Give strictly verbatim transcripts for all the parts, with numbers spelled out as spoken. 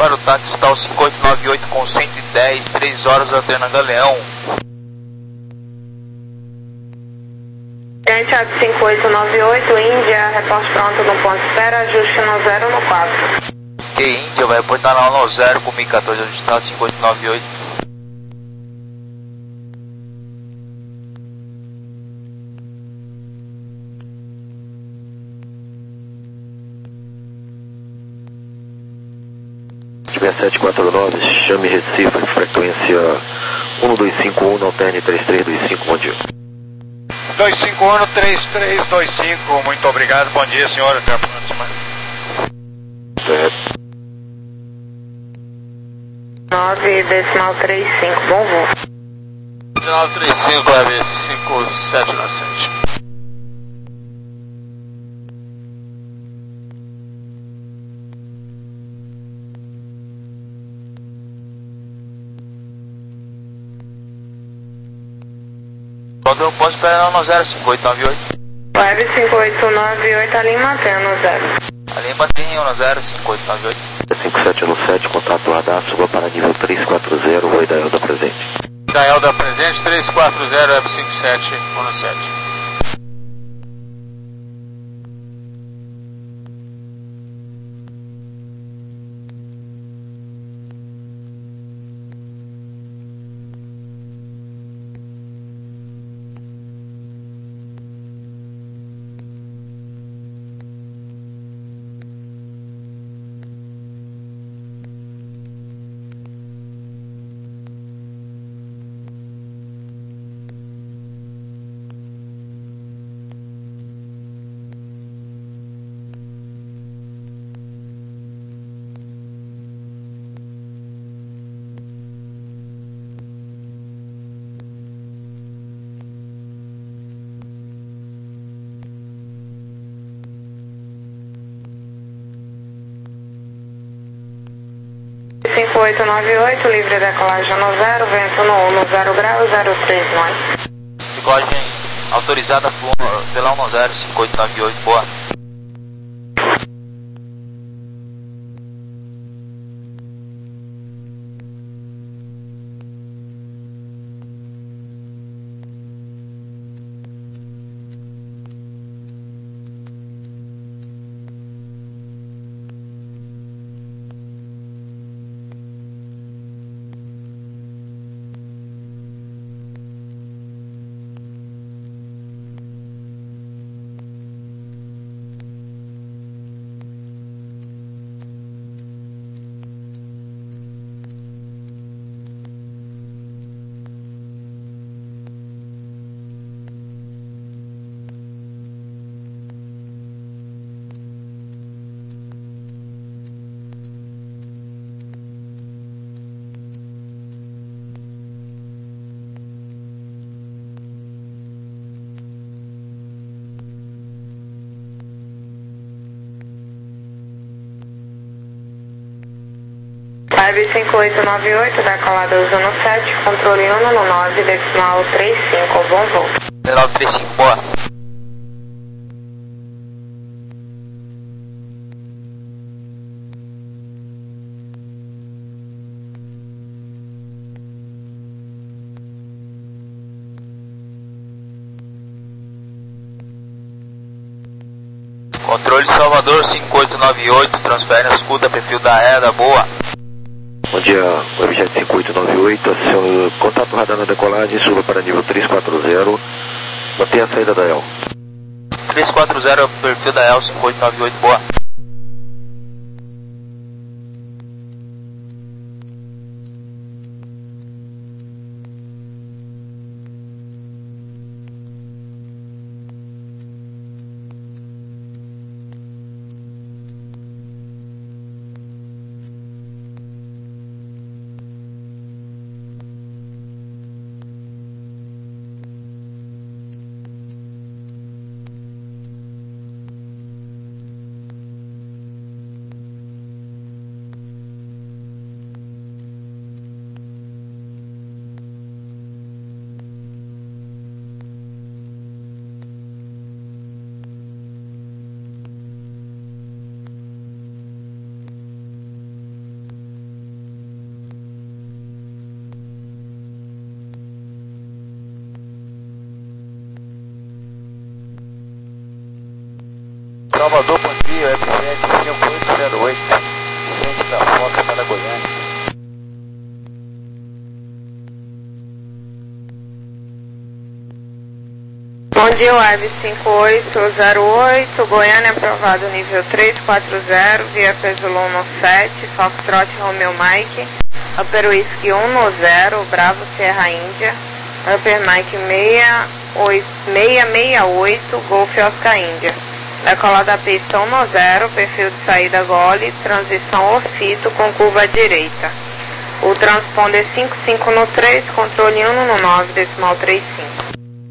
para o táxi tal cinco oito nove oito com cento e dez, três horas alternando a Leão. Gente, a cinco oito nove oito, Índia, reporte pronto no ponto de espera, ajuste no zero no quatro. Ok, Índia, vai reportar na no zero com mil e quatorze, ajustado cinco oito nove oito. sete quatro nove, chame Recife, frequência um dois cinco um, alterne três três dois cinco, bom dia. dois cinco um, três três dois cinco, muito obrigado, bom dia senhor, até a próxima. Certo. nove, decimal trinta e cinco, bom voo. nove três cinco, Web cinco sete nove sete. Quando eu posso esperar no zero cinco oito nove oito. Web cinco oito nove oito, ali mantendo no zero. Ali mantém no zero cinco oito nove oito. cinco sete nove sete, contato radar, suba para nível três quatro zero, oi da Elda presente. Da Elda presente, três quatro zero, Web cinco sete um sete. cinco oito nove oito, livre decolagem no zero, vento no um no zero grau, zero três nós. Decolagem autorizada pela um zero cinco oito nove oito, boa. Web cinco oito nove oito, decolada usando sete, controle um no nove, decimal trinta e cinco, bom voo. nove três cinco, boa. Controle Salvador cinco oito nove oito, transfere a escuta, perfil da E D A, boa. Bom dia, Webjet cinco oito nove oito, acione contato radar na decolagem, suba para nível três quatro zero, mantenha a saída da E L. três quatro zero, perfil da E L cinco oito nove oito, boa. Salvador, bom dia, Web sete cinco oito zero oito, Vicente da Fox para Goiânia. Bom dia, Web cinco oito zero oito, Goiânia aprovado nível três quatro zero, via peso Luno sete, Foxtrot Romeo Mike, Upper Whisky um no zero, Bravo Sierra Índia, Upper Mike seis seis oito, Golf Oscar Índia. Decolada pista um no zero, perfil de saída gole, transição Ofito com curva à direita. O transponder cinco cinco no três, controle um no nove, decimal trinta e cinco.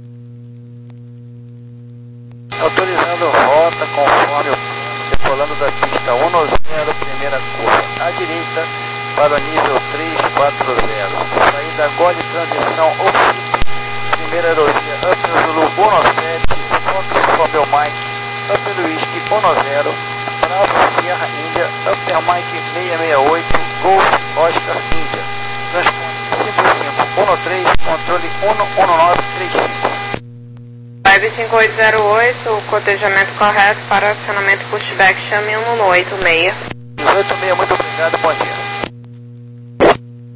Autorizando rota conforme o plano, decolando da pista um no zero, primeira curva à direita para o nível três quatro zero. Saída gole, transição Ofito, primeira aerovia Upper Zulu um no sete, Fox Romeo Mike, Upper Whisky um no zero, Bravo Sierra Índia, Upper Mike seis seis oito, Golf Oscar Índia. Transponder cinco cinco um no três, controle um no nove três cinco. Web cinco oito zero oito, cotejamento correto para acionamento pushback, chame um no oito seis. oito seis, muito obrigado, bom dia.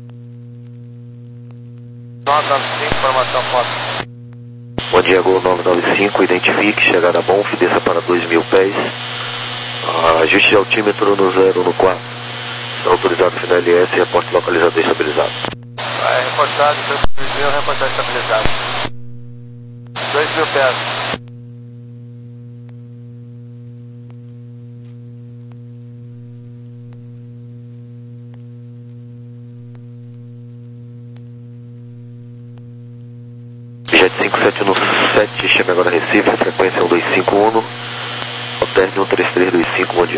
Nota cinco, informação foto. Bom dia, Gol nove nove cinco, identifique, chegada a Bonf, desça para dois mil pés. Ah, ajuste de altímetro no zero no quatro. Está autorizado final L S, reporte localizador estabilizado. Vai, reportado, dois mil, reportado estabilizado. dois mil pés. Jet cinco sete no sete, chame agora Recife, frequência um dois cinco um, alterne um três três dois cinco, bom dia.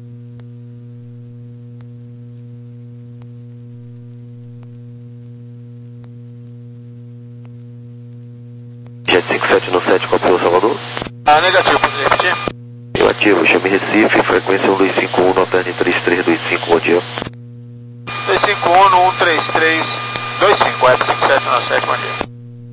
Jet cinco sete no sete, copiou Salvador? Ah, negativo, pode repetir? Negativo, chame Recife, frequência um dois cinco um, alterne três três dois cinco, bom dia. dois cinco um, um três três dois cinco, Web cinco sete no sete, bom dia.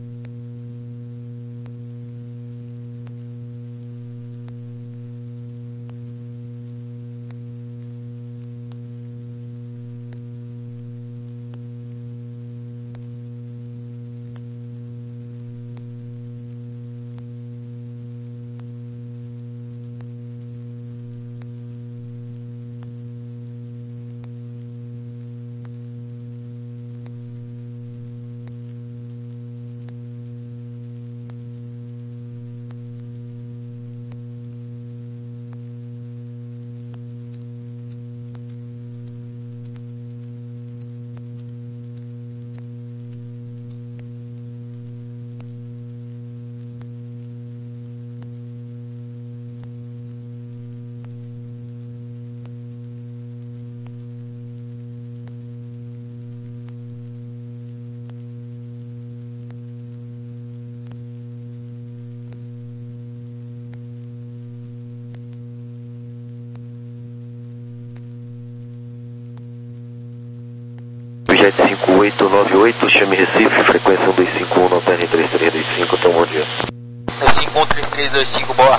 Jet cinco oito nove oito, chame Recife, frequência um dois cinco um, alterne três três dois cinco, então bom dia. dois cinco um, três três dois cinco, boa.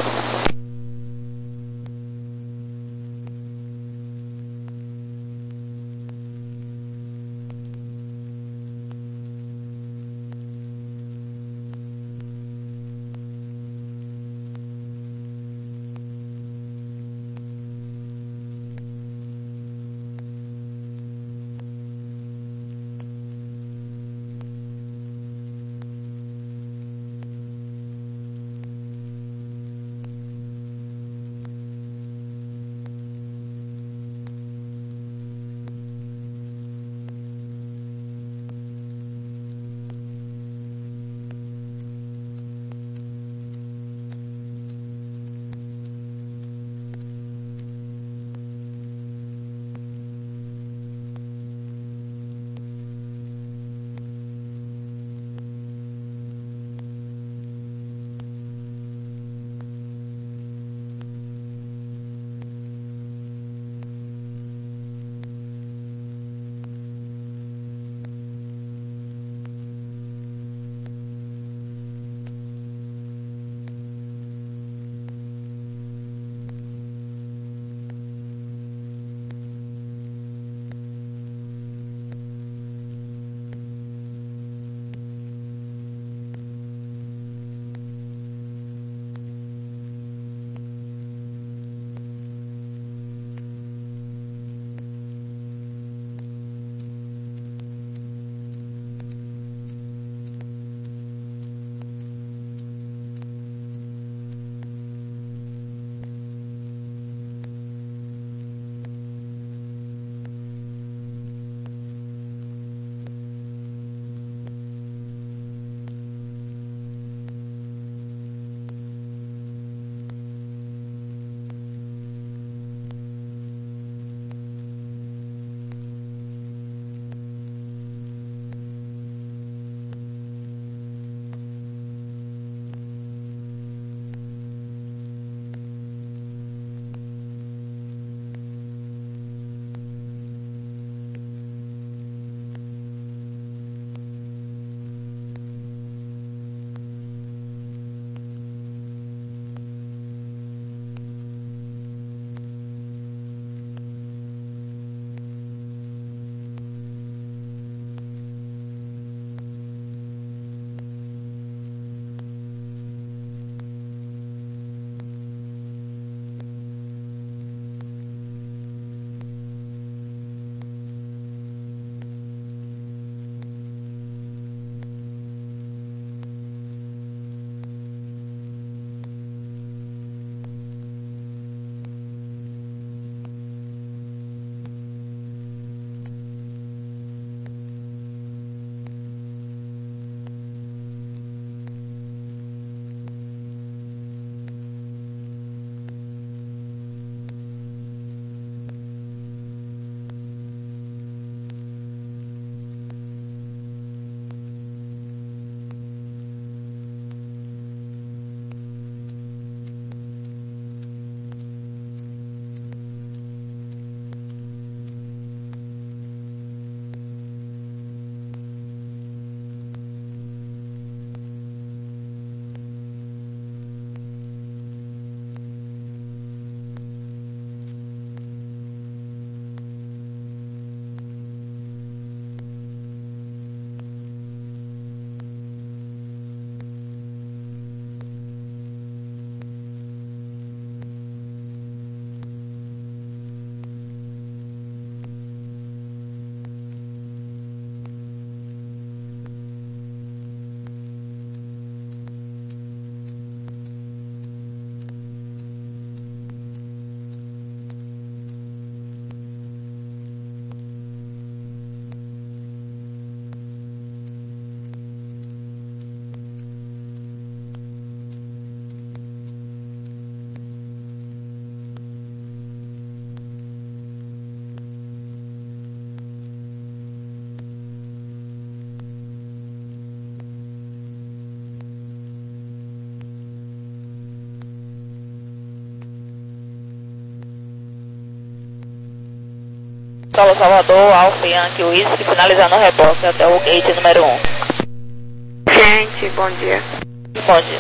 Solo Salvador, Alfa Yankee Whisky, finalizando o repórter até o gate número um. Gente, bom dia. Bom dia.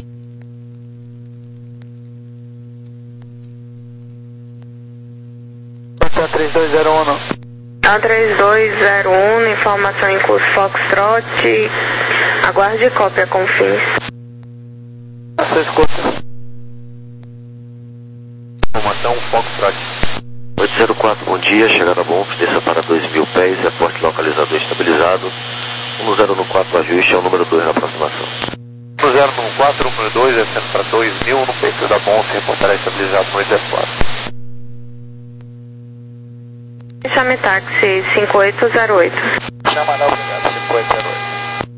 Então três dois zero um não. A três dois zero um, informação em curso Foxtrot, aguarde cópia com fins. Você escuta. Informação Foxtrot. oito zero quatro, bom dia, chegada a Bonf, desça para dois mil pés, reporte localizador estabilizado. um zero um quatro, ajuste, é o número dois na aproximação. um zero um quatro, número dois, descendo para dois mil, no peito da Bonf, reportará estabilizado no oito zero quatro. Chame táxi cinco oito zero oito. Chama não, obrigado, cinco oito zero oito.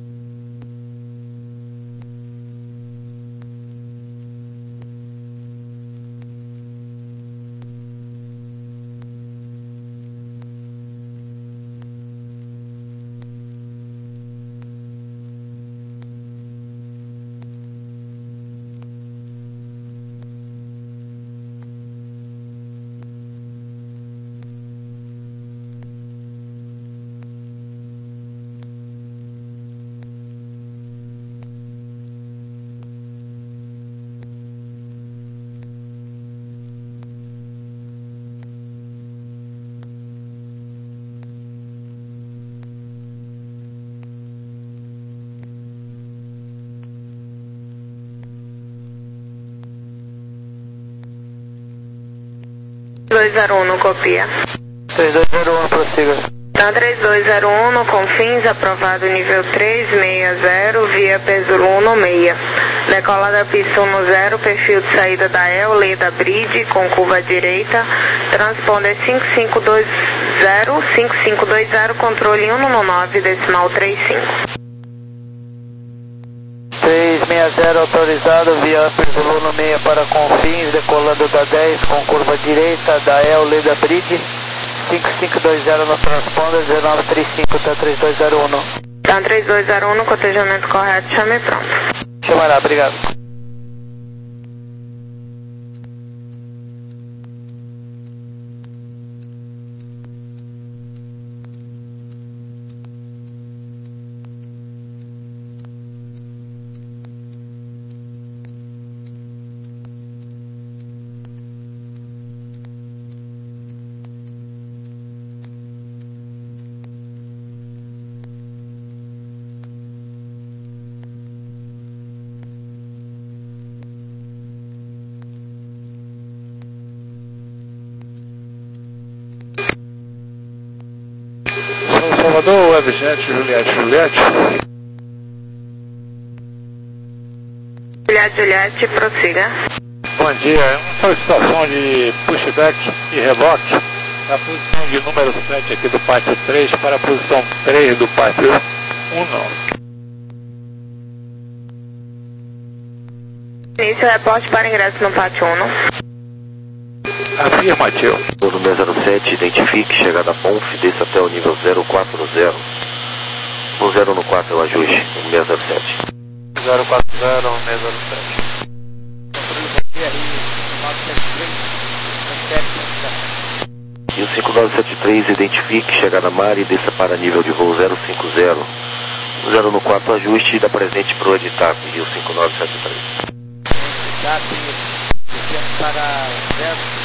dois zero um, não copia. três dois zero um, prossiga. Então três dois zero um, no Confins, aprovado nível três seis zero, via Pesulo um seis. Decola da pista um zero, perfil de saída da E L, Leda Bridge, com curva à direita. Transponder cinco cinco dois zero, cinco cinco dois zero, controle um nove, decimal três cinco. três seis zero autorizado via Pesulo no meio para Confins, decolando da dez com curva direita da E L, Leda Bridge. cinco cinco dois zero no transponder, dezenove trinta e cinco, tá três dois zero um. Então três dois zero um, no cotejamento correto, chame pronto. Chamará, obrigado. Salvador, Webjet, Juliette, Juliette. Juliette, Juliette, prossiga. Bom dia, é uma solicitação de pushback e reboque da posição de número sete aqui do pátio três para a posição três do pátio um. Início reporte para ingresso no pátio um. Afirmativo. O número zero sete, identifique, chegada a Bonf, desça até o nível zero quatro zero. um zero um quatro é o ajuste, um seis zero sete. zero quatro zero, um seis zero sete. E o cinco nove sete três, identifique, chegada a Mari, desça para nível de voo zero cinco zero. um zero um quatro, ajuste e dá presente para o Editap, Rio cinco nove sete três. Para zero.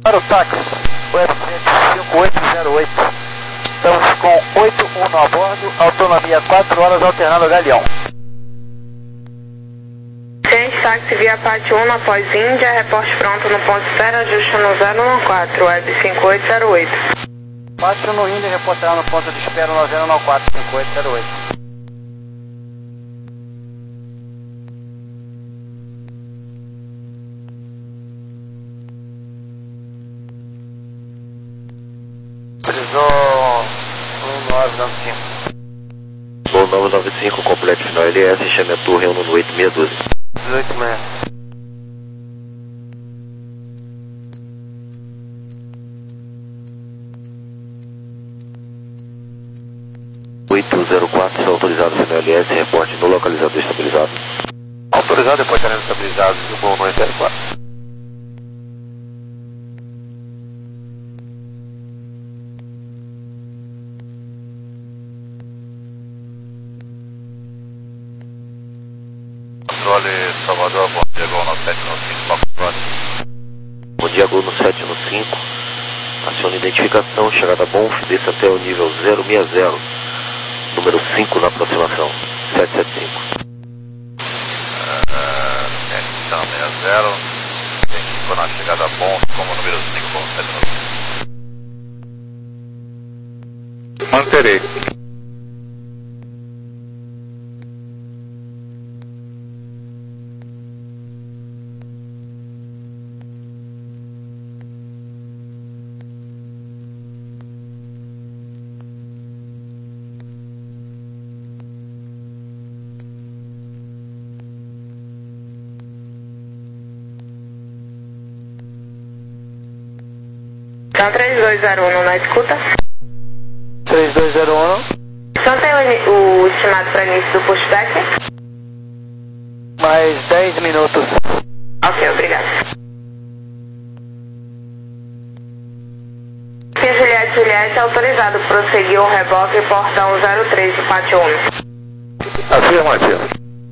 Para o táxi, o F cinco oito zero oito. Estamos com oito um a bordo, autonomia quatro horas, alternando Galeão. Ciente, táxi via parte um após Índia, reporte pronto no ponto zero, ajuste no zero um quatro, Web cinco oito zero oito. Parte um no Índia, reportará no ponto de espera no zero um quatro cinco oito zero oito. Precisou um nove nove cinco. Voo nove nove cinco, completo final L S, chame a torre no oito seis um dois. dezoito e meia. oito zero quatro, está autorizado final L S, reporte no localizador estabilizado. Autorizado, departamento estabilizado, do voo nove zero quatro. Controle Salvador, bom dia, Gol no sete no cinco, Fox Trot. Bom dia, Gol no sete no cinco. Acione identificação, chegada bom, desça até o nível zero seis zero. Número cinco na aproximação, sete sete cinco. Então, seis zero. Identificou na chegada bom como número cinco, Gol sete no cinco. Manterei. São três dois zero um na escuta. três dois zero um. Só tem o, o estimado para início do pushback? Mais dez minutos. Ok, obrigado. Aqui Juliette Juliette, autorizado, prosseguiu o reboque portão zero três do pátio um. Afirmativo.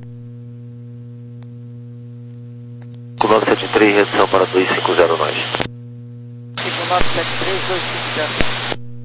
Com nove sete três, redução para dois cinco zero nós. cinco nove sete três dois cinco zero.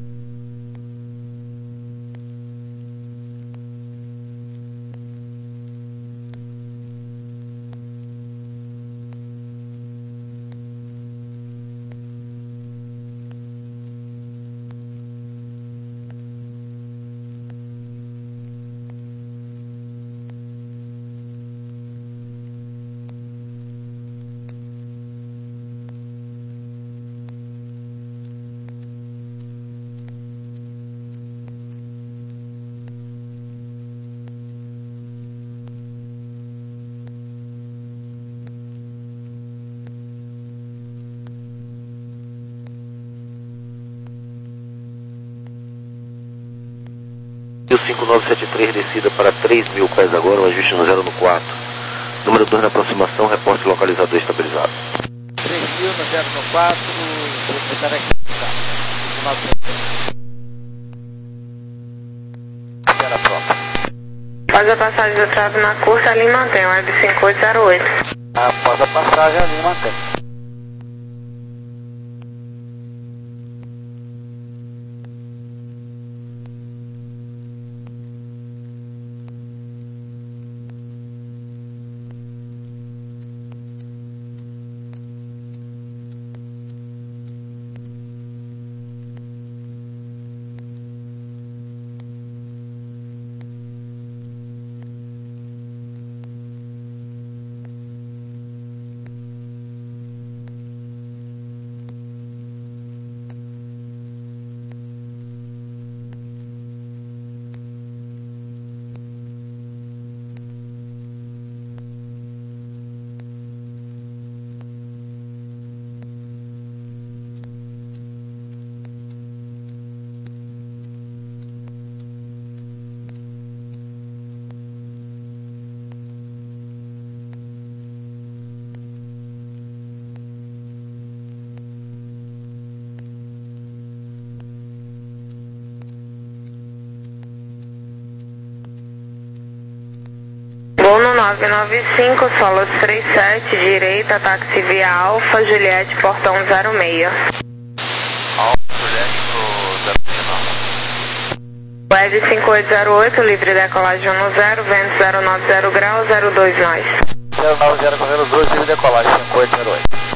cinco nove sete três, descida para três mil pés agora, um ajuste no zero no quatro. Número dois na aproximação, reporte localizador estabilizado. três mil no zero no quatro, vou tentar aqui. cinco nove sete três. Espera própria. Após a passagem do tráfego na curta, ali mantém o Web cinco oito zero oito. Após a passagem, ali mantém. nove nove cinco, Solos trinta e sete, direita, táxi via Alfa, Juliette, portão zero seis. Alfa, Juliette pro zero seis não. Web cinco oito zero oito, livre decolagem um zero, vento zero nove zero graus, zero dois nós. zero nove zero zero dois, livre decolagem cinco oito zero oito.